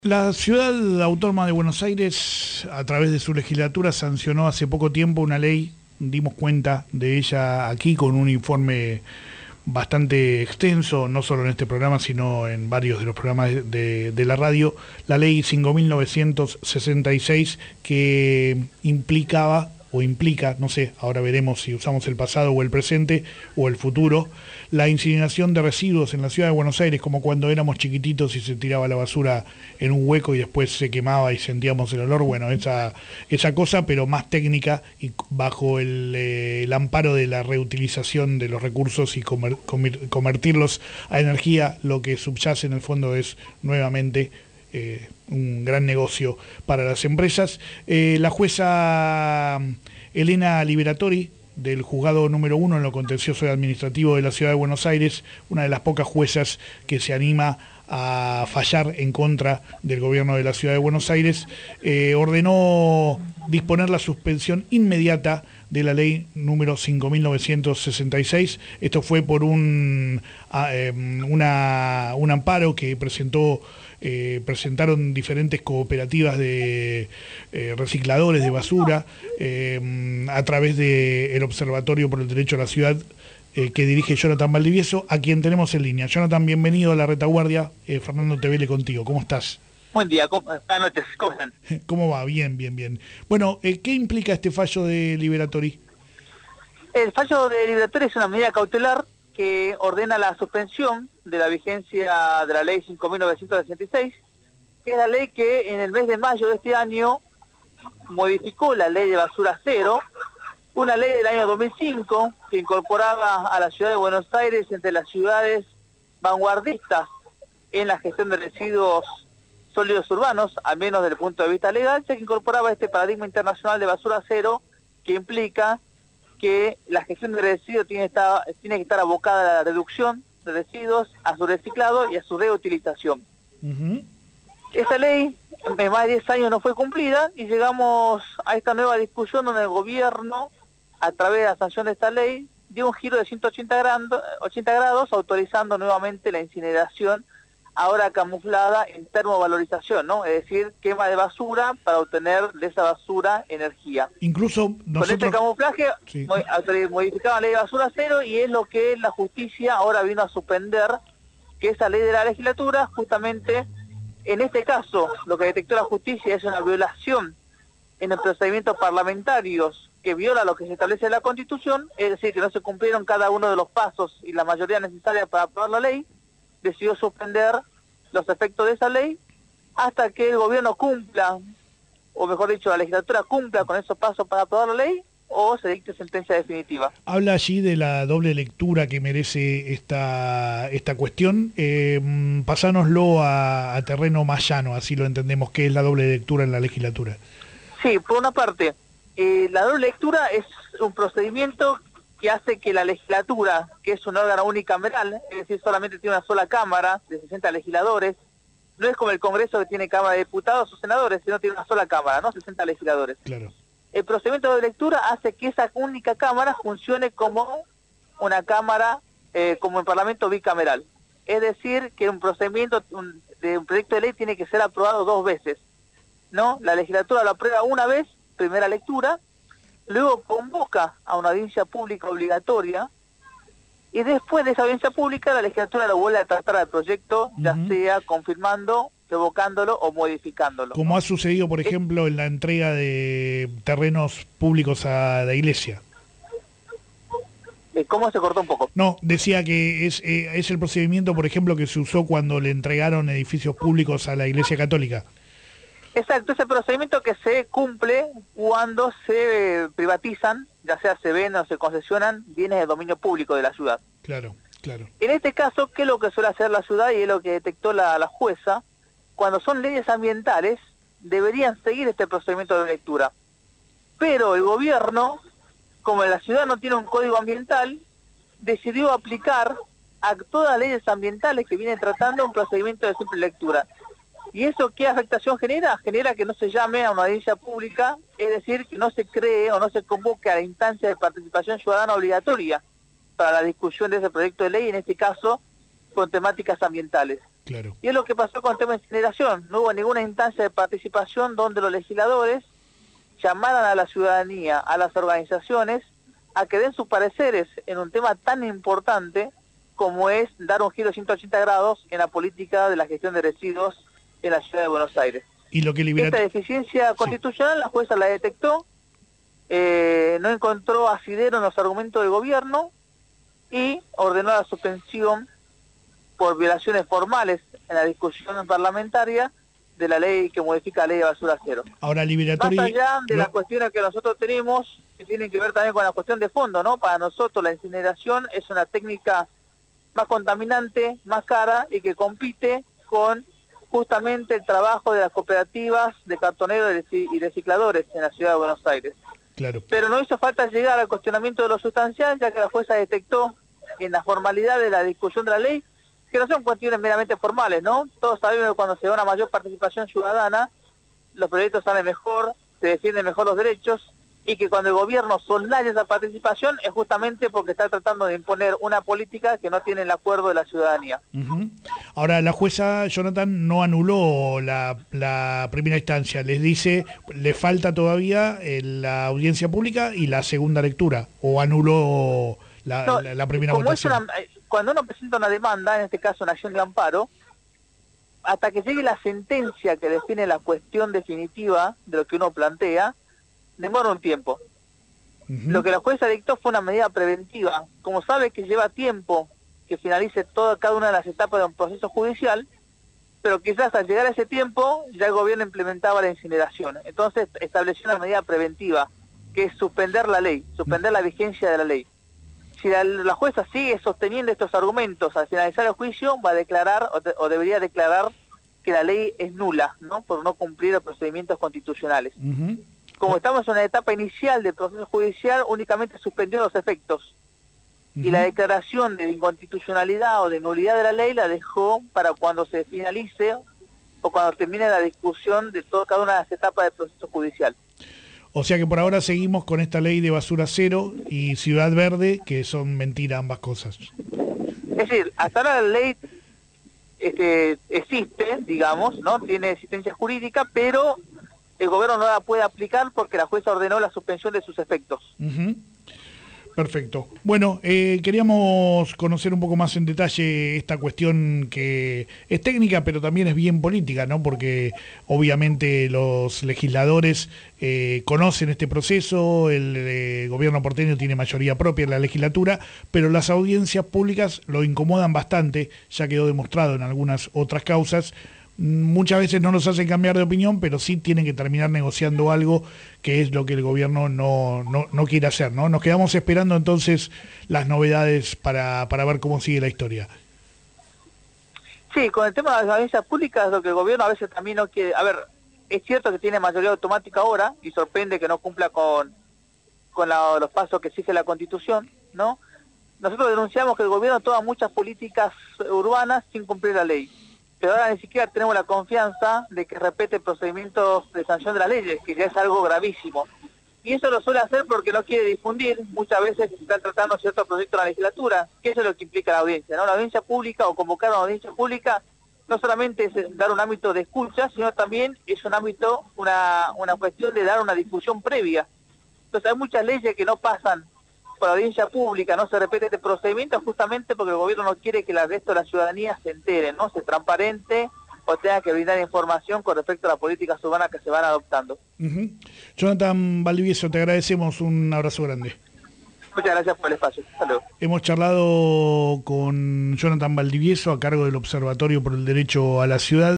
La Ciudad Autónoma de Buenos Aires, a través de su legislatura, sancionó hace poco tiempo una ley, dimos cuenta de ella aquí con un informe bastante extenso, no solo en este programa, sino en varios de los programas de la radio, la ley 5.966, que implicaba o implica, no sé, ahora veremos si usamos el pasado o el presente o el futuro, la incineración de residuos en la ciudad de Buenos Aires, como cuando éramos chiquititos y se tiraba la basura en un hueco y después se quemaba y sentíamos el olor. Bueno, esa cosa, pero más técnica y bajo el amparo de la reutilización de los recursos y convertirlos a energía. Lo que subyace en el fondo es nuevamente un gran negocio para las empresas. La jueza Elena Liberatori, del juzgado número 1 en lo contencioso administrativo de la Ciudad de Buenos Aires, una de las pocas juezas que se anima a fallar en contra del gobierno de la Ciudad de Buenos Aires, ordenó disponer la suspensión inmediata de la ley número 5.966. Esto fue por un amparo que presentaron diferentes cooperativas de recicladores de basura a través del Observatorio por el Derecho a la Ciudad, que dirige Jonathan Valdivieso, a quien tenemos en línea. Jonathan, bienvenido a La Retaguardia. Fernando Tevele contigo. ¿Cómo estás? Buen día, buenas noches, ¿cómo están? ¿Cómo va? Bien, bien, bien. Bueno, ¿qué implica este fallo de Liberatori? El fallo de Liberatori es una medida cautelar que ordena la suspensión de la vigencia de la ley 5.966, que es la ley que en el mes de mayo de este año modificó la ley de basura cero, una ley del año 2005 que incorporaba a la ciudad de Buenos Aires entre las ciudades vanguardistas en la gestión de residuos sólidos urbanos, al menos desde el punto de vista legal, ya que incorporaba este paradigma internacional de basura cero, que implica que la gestión de residuos tiene que estar abocada a la reducción de residuos, a su reciclado y a su reutilización. Esta ley en más de 10 años no fue cumplida y llegamos a esta nueva discusión donde el gobierno, a través de la sanción de esta ley, dio un giro de 180 grados, autorizando nuevamente la incineración, ahora camuflada en termovalorización, ¿no? Es decir, quema de basura para obtener de esa basura energía. Incluso nosotros... Con este camuflaje sí, modificaban la ley de basura cero, y es lo que la justicia ahora vino a suspender, que esa ley de la legislatura, justamente en este caso, lo que detectó la justicia es una violación en el procedimientos parlamentarios que viola lo que se establece en la Constitución, es decir, que no se cumplieron cada uno de los pasos y la mayoría necesaria para aprobar la ley. Decidió suspender los efectos de esa ley hasta que el gobierno cumpla, o mejor dicho, la legislatura cumpla con esos pasos para aprobar la ley, o se dicte sentencia definitiva. Habla allí de la doble lectura que merece esta cuestión. Pasánoslo a terreno más llano, así lo entendemos, ¿qué es la doble lectura en la legislatura? Sí, por una parte, la doble lectura es un procedimiento que hace que la legislatura, que es un órgano unicameral, es decir, solamente tiene una sola cámara de 60 legisladores, no es como el Congreso que tiene Cámara de Diputados o Senadores, sino tiene una sola cámara, ¿no? 60 legisladores. Claro. El procedimiento de lectura hace que esa única cámara funcione como una cámara, como un parlamento bicameral. Es decir, que un procedimiento de un proyecto de ley tiene que ser aprobado 2 veces, ¿no? La legislatura lo aprueba una vez, primera lectura, luego convoca a una audiencia pública obligatoria, y después de esa audiencia pública la legislatura lo vuelve a tratar al proyecto, ya sea confirmando, revocándolo o modificándolo. Como ha sucedido, por ejemplo, en la entrega de terrenos públicos a la iglesia. ¿Cómo se cortó un poco? No, decía que es el procedimiento, por ejemplo, que se usó cuando le entregaron edificios públicos a la Iglesia Católica. Exacto, ese procedimiento que se cumple cuando se privatizan, ya sea se venden o se concesionan bienes de dominio público de la ciudad. Claro, claro. En este caso, ¿qué es lo que suele hacer la ciudad y es lo que detectó la jueza? Cuando son leyes ambientales, deberían seguir este procedimiento de lectura. Pero el gobierno, como la ciudad no tiene un código ambiental, decidió aplicar a todas las leyes ambientales que vienen tratando un procedimiento de simple lectura. ¿Y eso qué afectación genera? Genera que no se llame a una audiencia pública, es decir, que no se cree o no se convoque a la instancia de participación ciudadana obligatoria para la discusión de ese proyecto de ley, en este caso con temáticas ambientales. Claro. Y es lo que pasó con el tema de incineración. No hubo ninguna instancia de participación donde los legisladores llamaran a la ciudadanía, a las organizaciones, a que den sus pareceres en un tema tan importante como es dar un giro de 180 grados en la política de la gestión de residuos en la ciudad de Buenos Aires. Y lo que Esta deficiencia constitucional la jueza la detectó, no encontró asidero en los argumentos del gobierno y ordenó la suspensión por violaciones formales en la discusión parlamentaria de la ley que modifica la ley de basura cero. Ahora, Más allá de las cuestiones que nosotros tenemos, que tienen que ver también con la cuestión de fondo, ¿no? Para nosotros la incineración es una técnica más contaminante, más cara y que compite con justamente el trabajo de las cooperativas de cartoneros y recicladores en la ciudad de Buenos Aires. Claro. Pero no hizo falta llegar al cuestionamiento de lo sustancial, ya que la jueza detectó en la formalidad de la discusión de la ley que no son cuestiones meramente formales, ¿no? Todos sabemos que cuando se da una mayor participación ciudadana, los proyectos salen mejor, se defienden mejor los derechos, y que cuando el gobierno soslaya esa participación es justamente porque está tratando de imponer una política que no tiene el acuerdo de la ciudadanía. Ahora, la jueza, Jonathan, no anuló la primera instancia, les dice, le falta todavía la audiencia pública y la segunda lectura, o anuló la primera votación. Cuando uno presenta una demanda, en este caso una acción de amparo, hasta que llegue la sentencia que define la cuestión definitiva de lo que uno plantea, demora un tiempo. Lo que la jueza dictó fue una medida preventiva. Como sabe que lleva tiempo que finalice cada una de las etapas de un proceso judicial, pero quizás al llegar a ese tiempo ya el gobierno implementaba la incineración. Entonces estableció una medida preventiva, que es suspender la ley, suspender la vigencia de la ley. Si la jueza sigue sosteniendo estos argumentos al finalizar el juicio, va a declarar o debería declarar que la ley es nula, ¿no? Por no cumplir los procedimientos constitucionales. Como estamos en una etapa inicial del proceso judicial, únicamente suspendió los efectos. Y la declaración de inconstitucionalidad o de nulidad de la ley la dejó para cuando se finalice o cuando termine la discusión de cada una de las etapas del proceso judicial. O sea que por ahora seguimos con esta ley de basura cero y Ciudad Verde, que son mentira ambas cosas. Es decir, hasta ahora la ley existe, digamos, ¿no? Tiene existencia jurídica, pero el gobierno no la puede aplicar porque la jueza ordenó la suspensión de sus efectos. Perfecto. Bueno, queríamos conocer un poco más en detalle esta cuestión que es técnica, pero también es bien política, ¿no? Porque obviamente los legisladores conocen este proceso, el gobierno porteño tiene mayoría propia en la legislatura, pero las audiencias públicas lo incomodan bastante, ya quedó demostrado en algunas otras causas. Muchas veces no nos hacen cambiar de opinión, pero sí tienen que terminar negociando algo que es lo que el gobierno no quiere hacer, ¿no? Nos quedamos esperando entonces las novedades para ver cómo sigue la historia. Sí, con el tema de las audiencias públicas, lo que el gobierno a veces también no quiere... A ver, es cierto que tiene mayoría automática ahora y sorprende que no cumpla con los pasos que exige la Constitución, ¿no? Nosotros denunciamos que el gobierno toma muchas políticas urbanas sin cumplir la ley. Pero ahora ni siquiera tenemos la confianza de que respete procedimientos de sanción de las leyes, que ya es algo gravísimo. Y eso lo suele hacer porque no quiere difundir muchas veces que se están tratando ciertos proyectos en la legislatura, que eso es lo que implica la audiencia, ¿no? La audiencia pública o convocar a una audiencia pública no solamente es dar un ámbito de escucha, sino también es un ámbito, una cuestión de dar una discusión previa. Entonces hay muchas leyes que no pasan por la audiencia pública, no se repite este procedimiento justamente porque el gobierno no quiere que el resto de la ciudadanía se entere, ¿no? Se transparente o tenga que brindar información con respecto a las políticas urbanas que se van adoptando. Jonathan Valdivieso, te agradecemos, un abrazo grande. Muchas gracias por el espacio. Hasta luego. Hemos charlado con Jonathan Valdivieso a cargo del Observatorio por el Derecho a la Ciudad.